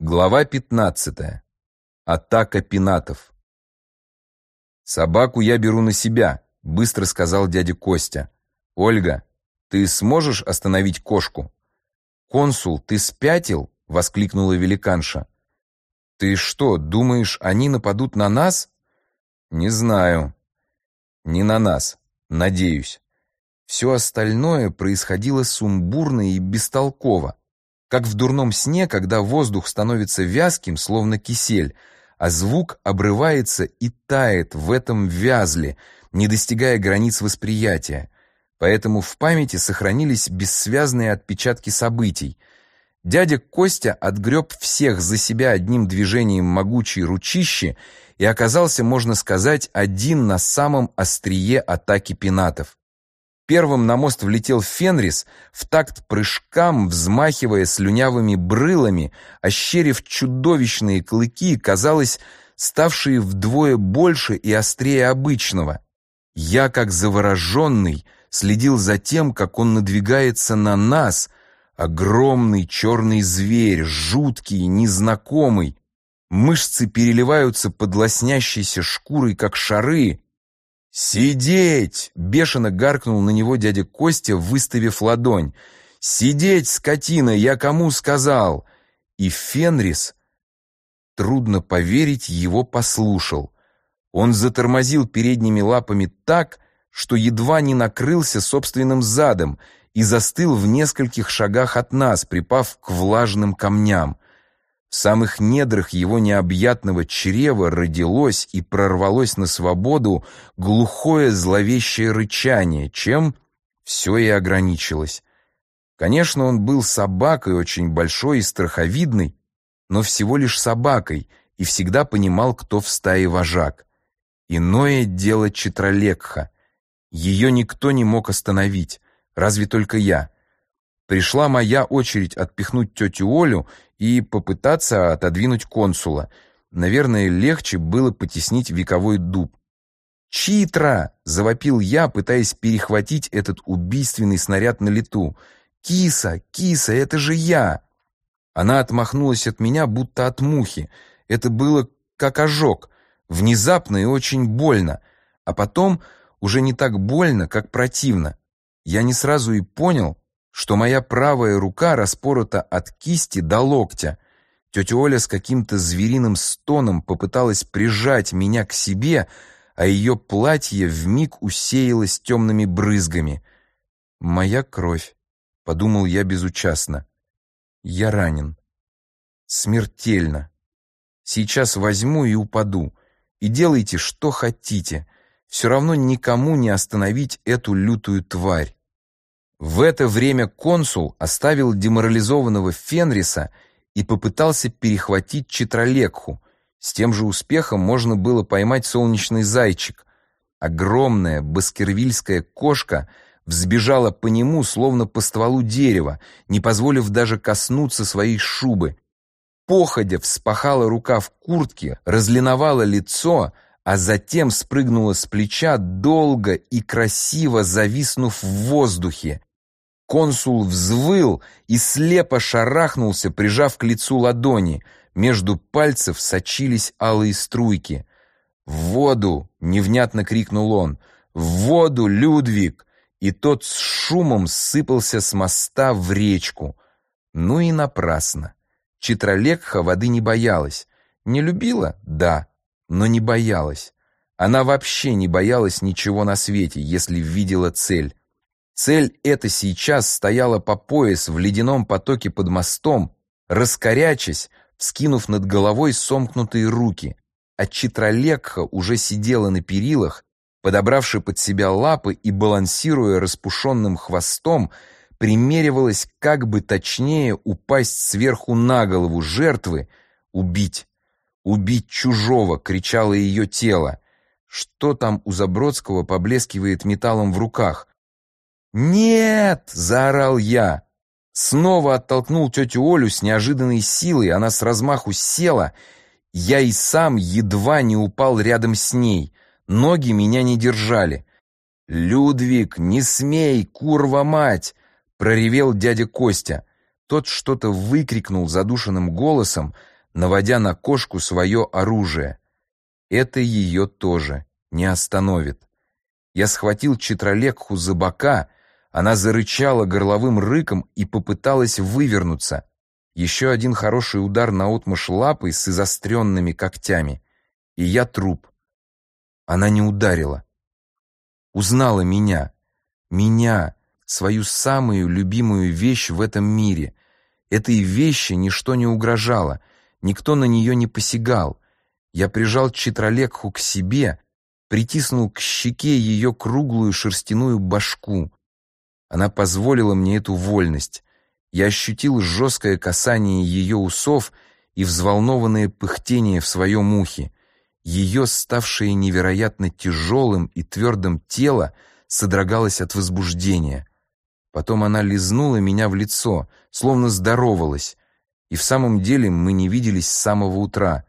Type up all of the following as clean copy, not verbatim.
Глава 15. Атака пенатов. «Собаку я беру на себя», — быстро сказал дядя Костя. «Ольга, ты сможешь остановить кошку?» «Консул, ты спятил?» — воскликнула великанша. «Ты что, думаешь, они нападут на нас?» «Не знаю. Не на нас. Надеюсь». Все остальное происходило сумбурно и бестолково, как в дурном сне, когда воздух становится вязким, словно кисель, а звук обрывается и тает в этом вязле, не достигая границ восприятия. Поэтому в памяти сохранились бессвязные отпечатки событий. Дядя Костя отгреб всех за себя одним движением могучей ручищи и оказался, можно сказать, один на самом острие атаки пенатов. Первым на мост влетел Фенрис, в такт прыжкам взмахивая слюнявыми брылами, ощерив чудовищные клыки, казалось, ставшие вдвое больше и острее обычного. Я, как завороженный, следил за тем, как он надвигается на нас, огромный черный зверь, жуткий, незнакомый. Мышцы переливаются под лоснящейся шкурой, как шары. «Сидеть!» — бешено гаркнул на него дядя Костя, выставив ладонь. «Сидеть, скотина, я кому сказал?» И Фенрис, трудно поверить, его послушал. Он затормозил передними лапами так, что едва не накрылся собственным задом и застыл в нескольких шагах от нас, припав к влажным камням. В самых недрах его необъятного чрева родилось и прорвалось на свободу глухое зловещее рычание, чем все и ограничилось. Конечно, он был собакой очень большой и страховидной, но всего лишь собакой, и всегда понимал, кто в стае вожак. Иное дело Читралекха. Ее никто не мог остановить, разве только я. Пришла моя очередь отпихнуть тетю Олю и попытаться отодвинуть консула. Наверное, легче было потеснить вековой дуб. «Читра!» — завопил я, пытаясь перехватить этот убийственный снаряд на лету. «Киса! Киса! Это же я!» Она отмахнулась от меня, будто от мухи. Это было как ожог, внезапно и очень больно, а потом уже не так больно, как противно. Я не сразу и понял, что моя правая рука распорота от кисти до локтя. Тетя Оля с каким-то звериным стоном попыталась прижать меня к себе, а ее платье вмиг усеялось темными брызгами. «Моя кровь», — подумал я безучастно. «Я ранен. Смертельно. Сейчас возьму и упаду. И делайте, что хотите. Все равно никому не остановить эту лютую тварь». В это время консул оставил деморализованного Фенриса и попытался перехватить Читралекху. С тем же успехом можно было поймать солнечный зайчик. Огромная баскервильская кошка взбежала по нему, словно по стволу дерева, не позволив даже коснуться своей шубы. Походя вспахала рукав куртки, разлиновала лицо, а затем спрыгнула с плеча, долго и красиво зависнув в воздухе. Консул взвыл и слепо шарахнулся, прижав к лицу ладони. Между пальцев сочились алые струйки. «В воду!» — невнятно крикнул он. «В воду, Людвиг!» И тот с шумом сыпался с моста в речку. Ну и напрасно. Читралекха воды не боялась. Не любила? Да, но не боялась. Она вообще не боялась ничего на свете, если видела цель. Цель эта сейчас стояла по пояс в ледяном потоке под мостом, раскорячась, вскинув над головой сомкнутые руки, а Читралекха уже сидела на перилах, подобравши под себя лапы и, балансируя распушенным хвостом, примеривалась как бы точнее упасть сверху на голову жертвы, убить. «Убить чужого!» — кричало ее тело. Что там у Забродского поблескивает металлом в руках? «Нет!» — заорал я. Снова оттолкнул тетю Олю с неожиданной силой, она с размаху села. Я и сам едва не упал рядом с ней. Ноги меня не держали. «Людвиг, не смей, курва мать!» — проревел дядя Костя. Тот что-то выкрикнул задушенным голосом, наводя на кошку свое оружие. Это ее тоже не остановит. Я схватил Читралекху за бока, она зарычала горловым рыком и попыталась вывернуться. Еще один хороший удар наотмашь лапой с изостренными когтями, и я труп. Она не ударила. Узнала меня. Меня, свою самую любимую вещь в этом мире. Этой вещи ничто не угрожало, никто на нее не посягал. Я прижал Читралекху к себе, притиснул к щеке ее круглую шерстяную башку. Она позволила мне эту вольность. Я ощутил жесткое касание ее усов и взволнованное пыхтение в своем ухе. Ее, ставшее невероятно тяжелым и твердым тело, содрогалось от возбуждения. Потом она лизнула меня в лицо, словно здоровалась. И в самом деле мы не виделись с самого утра.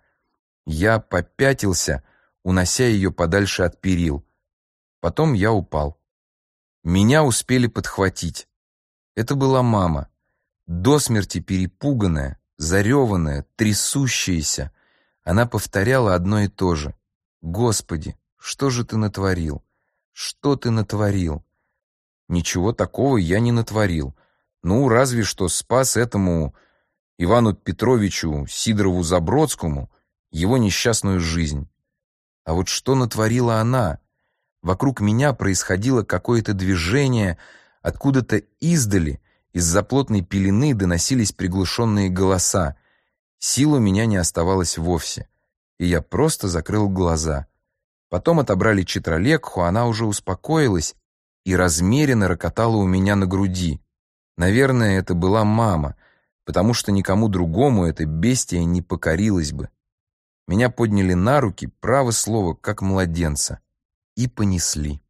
Я попятился, унося ее подальше от перил. Потом я упал. Меня успели подхватить. Это была мама, до смерти перепуганная, зареванная, трясущаяся. Она повторяла одно и то же. «Господи, что же ты натворил? Что ты натворил?» Ничего такого я не натворил. Ну, разве что спас этому Ивану Петровичу Сидорову-Забродскому его несчастную жизнь. А вот что натворила она? Вокруг меня происходило какое-то движение, откуда-то издали, из-за плотной пелены доносились приглушенные голоса. Сил у меня не оставалось вовсе, и я просто закрыл глаза. Потом отобрали Читралекху, она уже успокоилась и размеренно рокотала у меня на груди. Наверное, это была мама, потому что никому другому это бестия не покорилась бы. Меня подняли на руки, право слово, как младенца, и понесли.